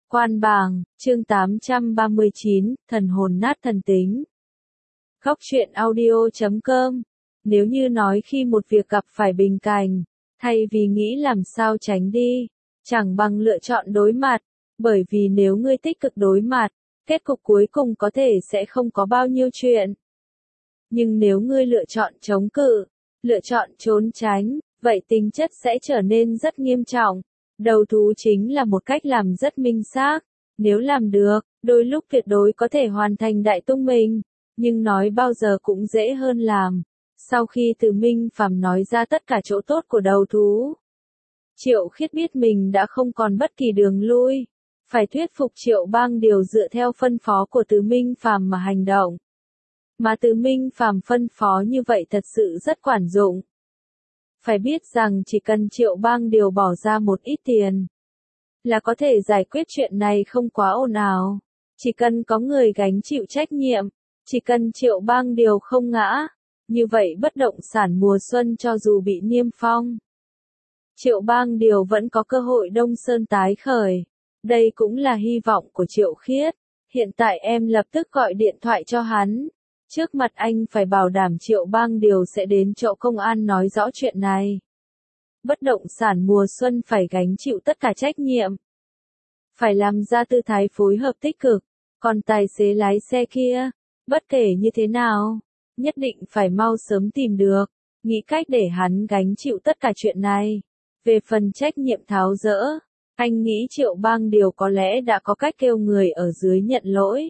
Quan bàng, chương 839, thần hồn nát thần tính. Góc truyện audio.com. Nếu như nói khi một việc gặp phải bình cảnh, thay vì nghĩ làm sao tránh đi, chẳng bằng lựa chọn đối mặt, bởi vì nếu ngươi tích cực đối mặt, kết cục cuối cùng có thể sẽ không có bao nhiêu chuyện. Nhưng nếu ngươi lựa chọn chống cự, lựa chọn trốn tránh, vậy tính chất sẽ trở nên rất nghiêm trọng. Đầu thú chính là một cách làm rất minh xác, nếu làm được, đôi lúc tuyệt đối có thể hoàn thành đại tung mình, nhưng nói bao giờ cũng dễ hơn làm. Sau khi Từ Minh Phàm nói ra tất cả chỗ tốt của đầu thú, Triệu Khiết biết mình đã không còn bất kỳ đường lui, phải thuyết phục Triệu Bang Điều dựa theo phân phó của Từ Minh Phàm mà hành động. Mà Từ Minh Phàm phân phó như vậy thật sự rất quản dụng. Phải biết rằng chỉ cần Triệu Bang Điều bỏ ra một ít tiền, là có thể giải quyết chuyện này không quá ồn ào. Chỉ cần có người gánh chịu trách nhiệm, chỉ cần Triệu Bang Điều không ngã, như vậy bất động sản mùa xuân cho dù bị niêm phong, Triệu Bang Điều vẫn có cơ hội Đông Sơn tái khởi. Đây cũng là hy vọng của Triệu Khiết. Hiện tại em lập tức gọi điện thoại cho hắn. Trước mặt anh phải bảo đảm Triệu Bang Điều sẽ đến chỗ công an nói rõ chuyện này. Bất động sản mùa xuân phải gánh chịu tất cả trách nhiệm. Phải làm ra tư thái phối hợp tích cực. Còn tài xế lái xe kia, bất kể như thế nào, nhất định phải mau sớm tìm được, nghĩ cách để hắn gánh chịu tất cả chuyện này. Về phần trách nhiệm tháo dỡ, anh nghĩ Triệu Bang Điều có lẽ đã có cách kêu người ở dưới nhận lỗi.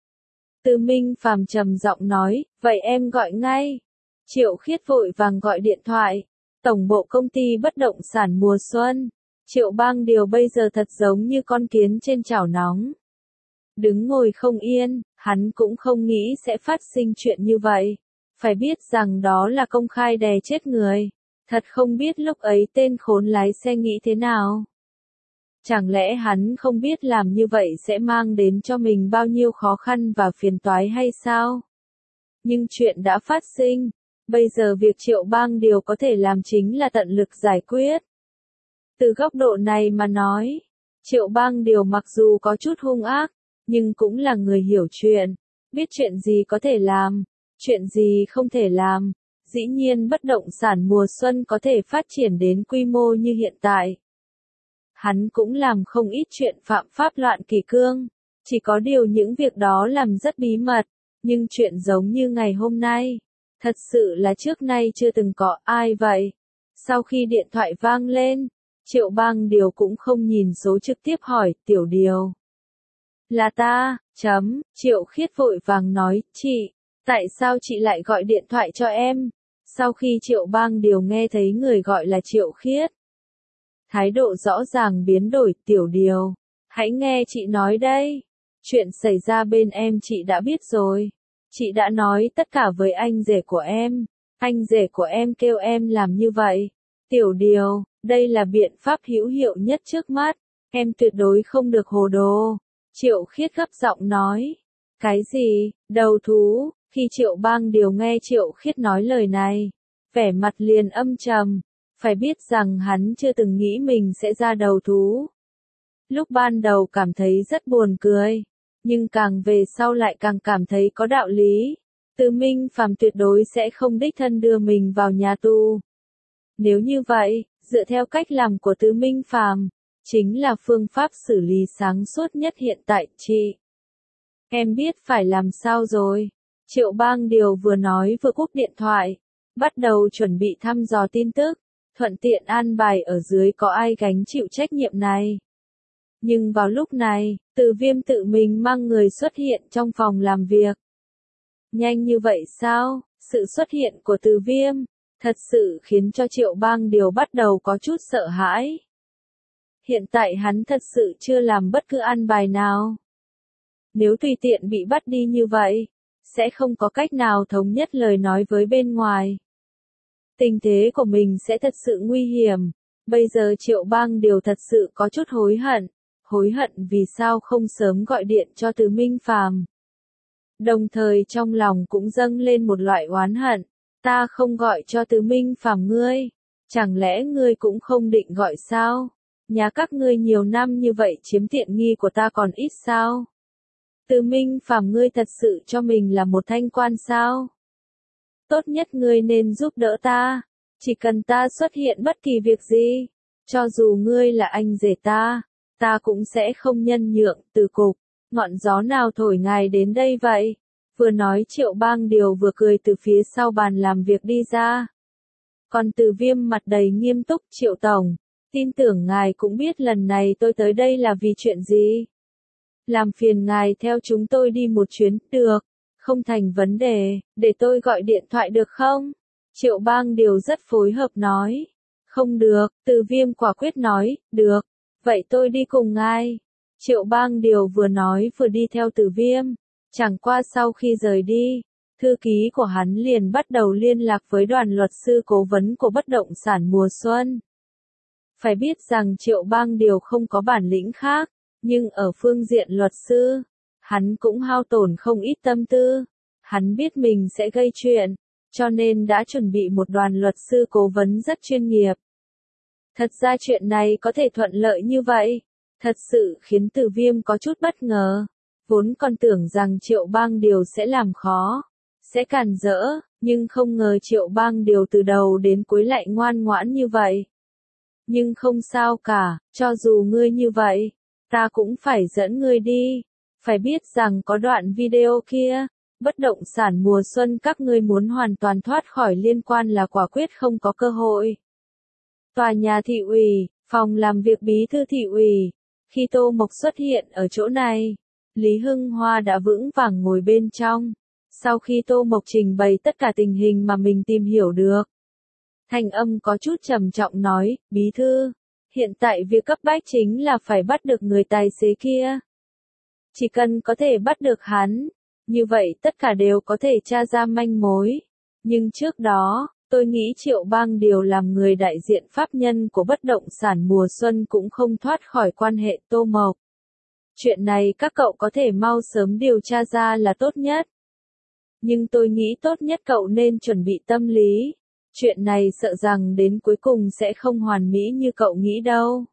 Từ Minh Phàm trầm giọng nói, vậy em gọi ngay. Triệu Khiết vội vàng gọi điện thoại. Tổng bộ công ty bất động sản mùa xuân. Triệu Bang Điều bây giờ thật giống như con kiến trên chảo nóng. Đứng ngồi không yên, hắn cũng không nghĩ sẽ phát sinh chuyện như vậy. Phải biết rằng đó là công khai đè chết người. Thật không biết lúc ấy tên khốn lái xe nghĩ thế nào. Chẳng lẽ hắn không biết làm như vậy sẽ mang đến cho mình bao nhiêu khó khăn và phiền toái hay sao? Nhưng chuyện đã phát sinh, bây giờ việc Triệu Bang Điều có thể làm chính là tận lực giải quyết. Từ góc độ này mà nói, Triệu Bang Điều mặc dù có chút hung ác, nhưng cũng là người hiểu chuyện, biết chuyện gì có thể làm, chuyện gì không thể làm. Dĩ nhiên bất động sản mùa xuân có thể phát triển đến quy mô như hiện tại. Hắn cũng làm không ít chuyện phạm pháp loạn kỷ cương, chỉ có điều những việc đó làm rất bí mật, nhưng chuyện giống như ngày hôm nay, thật sự là trước nay chưa từng có ai vậy. Sau khi điện thoại vang lên, Triệu Bang Điều cũng không nhìn số trực tiếp hỏi, Tiểu Điều. Là ta, Triệu Khiết vội vàng nói, chị, tại sao chị lại gọi điện thoại cho em? Sau khi Triệu Bang Điều nghe thấy người gọi là Triệu Khiết, thái độ rõ ràng biến đổi, Tiểu Điều, hãy nghe chị nói đây. Chuyện xảy ra bên em chị đã biết rồi. Chị đã nói tất cả với anh rể của em. Anh rể của em kêu em làm như vậy. Tiểu Điều, đây là biện pháp hữu hiệu nhất trước mắt. Em tuyệt đối không được hồ đồ. Triệu Khiết gấp giọng nói. Cái gì, đầu thú? Khi Triệu Bang Điều nghe Triệu Khiết nói lời này, vẻ mặt liền âm trầm. Phải biết rằng hắn chưa từng nghĩ mình sẽ ra đầu thú. Lúc ban đầu cảm thấy rất buồn cười, nhưng càng về sau lại càng cảm thấy có đạo lý. Từ Minh Phàm tuyệt đối sẽ không đích thân đưa mình vào nhà tù. Nếu như vậy, dựa theo cách làm của Từ Minh Phàm, chính là phương pháp xử lý sáng suốt nhất hiện tại, chị. Em biết phải làm sao rồi. Triệu Bang Điều vừa nói vừa cúp điện thoại, bắt đầu chuẩn bị thăm dò tin tức, thuận tiện an bài ở dưới có ai gánh chịu trách nhiệm này. Nhưng vào lúc này, Từ Viêm tự mình mang người xuất hiện trong phòng làm việc. Nhanh như vậy sao? Sự xuất hiện của Từ Viêm, thật sự khiến cho Triệu Bang Điều bắt đầu có chút sợ hãi. Hiện tại hắn thật sự chưa làm bất cứ an bài nào. Nếu tùy tiện bị bắt đi như vậy, sẽ không có cách nào thống nhất lời nói với bên ngoài. Tình thế của mình sẽ thật sự nguy hiểm. Bây giờ Triệu Bang Điều thật sự có chút hối hận vì sao không sớm gọi điện cho Từ Minh Phàm. Đồng thời trong lòng cũng dâng lên một loại oán hận, ta không gọi cho Từ Minh Phàm ngươi, chẳng lẽ ngươi cũng không định gọi sao? Nhà các ngươi nhiều năm như vậy chiếm tiện nghi của ta còn ít sao? Từ Minh Phàm ngươi thật sự cho mình là một thanh quan sao? Tốt nhất ngươi nên giúp đỡ ta, chỉ cần ta xuất hiện bất kỳ việc gì, cho dù ngươi là anh rể ta cũng sẽ không nhân nhượng, từ cục. Ngọn gió nào thổi ngài đến đây vậy? Vừa nói Triệu Bang Điều vừa cười từ phía sau bàn làm việc đi ra. Còn Từ Viêm mặt đầy nghiêm túc, Triệu Tổng, tin tưởng ngài cũng biết lần này tôi tới đây là vì chuyện gì. Làm phiền ngài theo chúng tôi đi một chuyến, được, không thành vấn đề, để tôi gọi điện thoại được không? Triệu Bang Điều rất phối hợp nói. Không được, Từ Viêm quả quyết nói, được, vậy tôi đi cùng ngài. Triệu Bang Điều vừa nói vừa đi theo Từ Viêm, chẳng qua sau khi rời đi, thư ký của hắn liền bắt đầu liên lạc với đoàn luật sư cố vấn của bất động sản mùa xuân. Phải biết rằng Triệu Bang Điều không có bản lĩnh khác, nhưng ở phương diện luật sư, hắn cũng hao tổn không ít tâm tư. Hắn biết mình sẽ gây chuyện, cho nên đã chuẩn bị một đoàn luật sư cố vấn rất chuyên nghiệp. Thật ra chuyện này có thể thuận lợi như vậy, thật sự khiến Từ Viêm có chút bất ngờ. Vốn còn tưởng rằng Triệu Bang Điều sẽ làm khó, sẽ cản rỡ, nhưng không ngờ Triệu Bang Điều từ đầu đến cuối lại ngoan ngoãn như vậy. Nhưng không sao cả, cho dù ngươi như vậy, ta cũng phải dẫn ngươi đi. Phải biết rằng có đoạn video kia, bất động sản mùa xuân các ngươi muốn hoàn toàn thoát khỏi liên quan là quả quyết không có cơ hội. Tòa nhà thị ủy, phòng làm việc bí thư thị ủy. Khi Tô Mộc xuất hiện ở chỗ này, Lý Hưng Hoa đã vững vàng ngồi bên trong. Sau khi Tô Mộc trình bày tất cả tình hình mà mình tìm hiểu được, thanh âm có chút trầm trọng nói, bí thư, hiện tại việc cấp bách chính là phải bắt được người tài xế kia. Chỉ cần có thể bắt được hắn, như vậy tất cả đều có thể tra ra manh mối. Nhưng trước đó, tôi nghĩ Triệu Bang Điều làm người đại diện pháp nhân của bất động sản mùa xuân cũng không thoát khỏi quan hệ Tô Mộc. Chuyện này các cậu có thể mau sớm điều tra ra là tốt nhất. Nhưng tôi nghĩ tốt nhất cậu nên chuẩn bị tâm lý. Chuyện này sợ rằng đến cuối cùng sẽ không hoàn mỹ như cậu nghĩ đâu.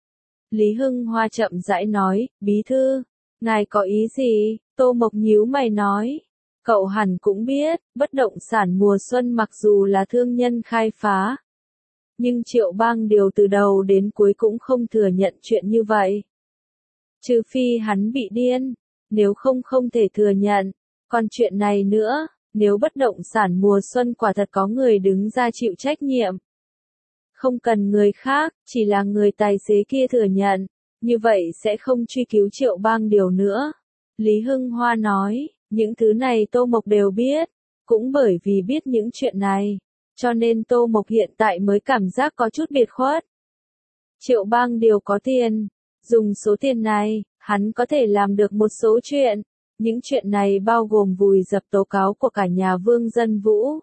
Lý Hưng Hoa chậm rãi nói, bí thư, ngài có ý gì? Tô Mộc nhíu mày nói. Cậu hẳn cũng biết, bất động sản mùa xuân mặc dù là thương nhân khai phá, nhưng Triệu Bang Điều từ đầu đến cuối cũng không thừa nhận chuyện như vậy. Trừ phi hắn bị điên, nếu không không thể thừa nhận. Còn chuyện này nữa, nếu bất động sản mùa xuân quả thật có người đứng ra chịu trách nhiệm, không cần người khác, chỉ là người tài xế kia thừa nhận, như vậy sẽ không truy cứu Triệu Bang Điều nữa. Lý Hưng Hoa nói, những thứ này Tô Mộc đều biết, cũng bởi vì biết những chuyện này, cho nên Tô Mộc hiện tại mới cảm giác có chút biệt khuất. Triệu Bang Điều có tiền, dùng số tiền này, hắn có thể làm được một số chuyện. Những chuyện này bao gồm vùi dập tố cáo của cả nhà Vương Dân Vũ.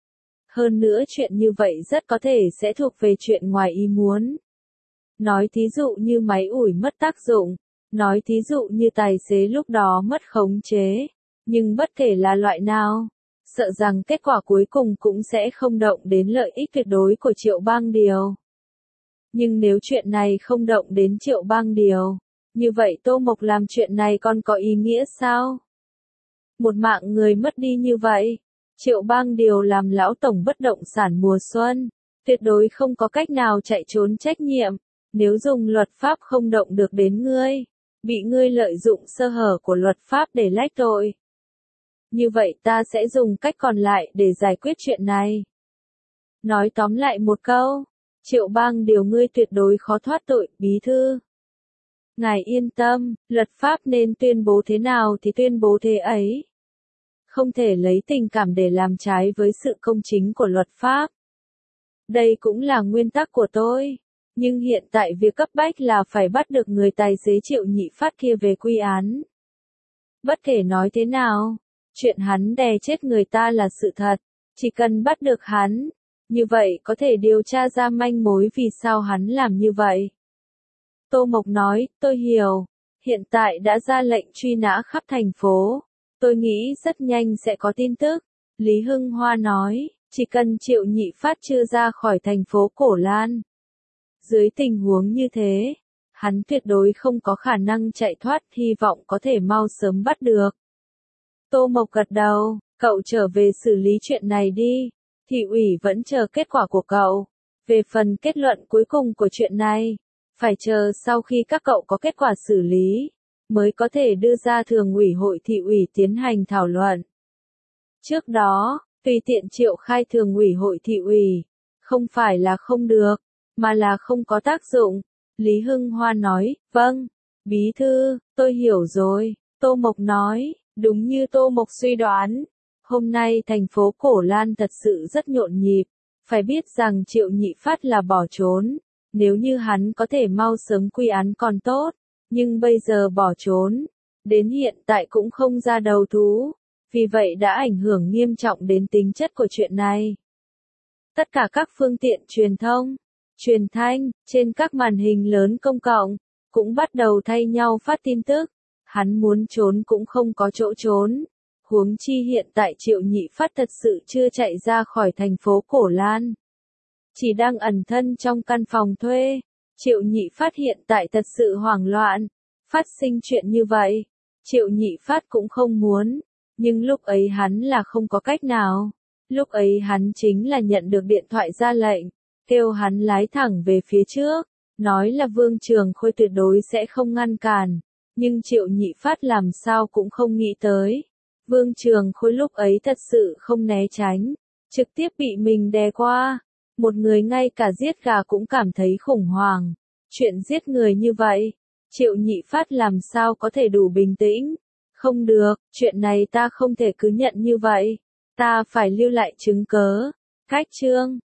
Hơn nữa chuyện như vậy rất có thể sẽ thuộc về chuyện ngoài ý muốn. Nói thí dụ như máy ủi mất tác dụng, nói thí dụ như tài xế lúc đó mất khống chế, nhưng bất kể là loại nào, sợ rằng kết quả cuối cùng cũng sẽ không động đến lợi ích tuyệt đối của Triệu Bang Điều. Nhưng nếu chuyện này không động đến Triệu Bang Điều, như vậy Tô Mộc làm chuyện này còn có ý nghĩa sao? Một mạng người mất đi như vậy, Triệu Bang Điều làm lão tổng bất động sản mùa xuân, tuyệt đối không có cách nào chạy trốn trách nhiệm. Nếu dùng luật pháp không động được đến ngươi, bị ngươi lợi dụng sơ hở của luật pháp để lách tội. Như vậy ta sẽ dùng cách còn lại để giải quyết chuyện này. Nói tóm lại một câu, Triệu Bang Điều ngươi tuyệt đối khó thoát tội, bí thư. Ngài yên tâm, luật pháp nên tuyên bố thế nào thì tuyên bố thế ấy. Không thể lấy tình cảm để làm trái với sự công chính của luật pháp. Đây cũng là nguyên tắc của tôi. Nhưng hiện tại việc cấp bách là phải bắt được người tài xế Triệu Nhị Phát kia về quy án. Bất kể nói thế nào, chuyện hắn đè chết người ta là sự thật. Chỉ cần bắt được hắn, như vậy có thể điều tra ra manh mối vì sao hắn làm như vậy. Tô Mộc nói, tôi hiểu. Hiện tại đã ra lệnh truy nã khắp thành phố. Tôi nghĩ rất nhanh sẽ có tin tức. Lý Hưng Hoa nói, chỉ cần Triệu Nhị Phát chưa ra khỏi thành phố Cổ Lan, Dưới tình huống như thế, hắn tuyệt đối không có khả năng chạy thoát, hy vọng có thể mau sớm bắt được. Tô Mộc gật đầu, cậu trở về xử lý chuyện này đi, thị ủy vẫn chờ kết quả của cậu. Về phần kết luận cuối cùng của chuyện này, phải chờ sau khi các cậu có kết quả xử lý, mới có thể đưa ra thường ủy hội thị ủy tiến hành thảo luận. Trước đó, tùy tiện triệu khai thường ủy hội thị ủy, không phải là không được, mà là không có tác dụng. Lý Hưng Hoa nói, vâng, bí thư, tôi hiểu rồi. Tô Mộc nói, đúng như Tô Mộc suy đoán, hôm nay thành phố Cổ Lan thật sự rất nhộn nhịp. Phải biết rằng Triệu Nhị Phát là bỏ trốn, nếu như hắn có thể mau sớm quy án còn tốt, nhưng bây giờ bỏ trốn, đến hiện tại cũng không ra đầu thú, vì vậy đã ảnh hưởng nghiêm trọng đến tính chất của chuyện này. Tất cả các phương tiện truyền thông, truyền thanh, trên các màn hình lớn công cộng, cũng bắt đầu thay nhau phát tin tức, hắn muốn trốn cũng không có chỗ trốn. Huống chi hiện tại Triệu Nhị Phát thật sự chưa chạy ra khỏi thành phố Cổ Lan. Chỉ đang ẩn thân trong căn phòng thuê. Triệu Nhị Phát hiện tại thật sự hoảng loạn. Phát sinh chuyện như vậy, Triệu Nhị Phát cũng không muốn. Nhưng lúc ấy hắn là không có cách nào. Lúc ấy hắn chính là nhận được điện thoại ra lệnh, kêu hắn lái thẳng về phía trước. Nói là Vương Trường Khôi tuyệt đối sẽ không ngăn cản. Nhưng Triệu Nhị Phát làm sao cũng không nghĩ tới. Vương Trường Khôi lúc ấy thật sự không né tránh, trực tiếp bị mình đè qua. Một người ngay cả giết gà cũng cảm thấy khủng hoảng. Chuyện giết người như vậy, Triệu Nhị Phát làm sao có thể đủ bình tĩnh? Không được, chuyện này ta không thể cứ nhận như vậy. Ta phải lưu lại chứng cớ. Cách chương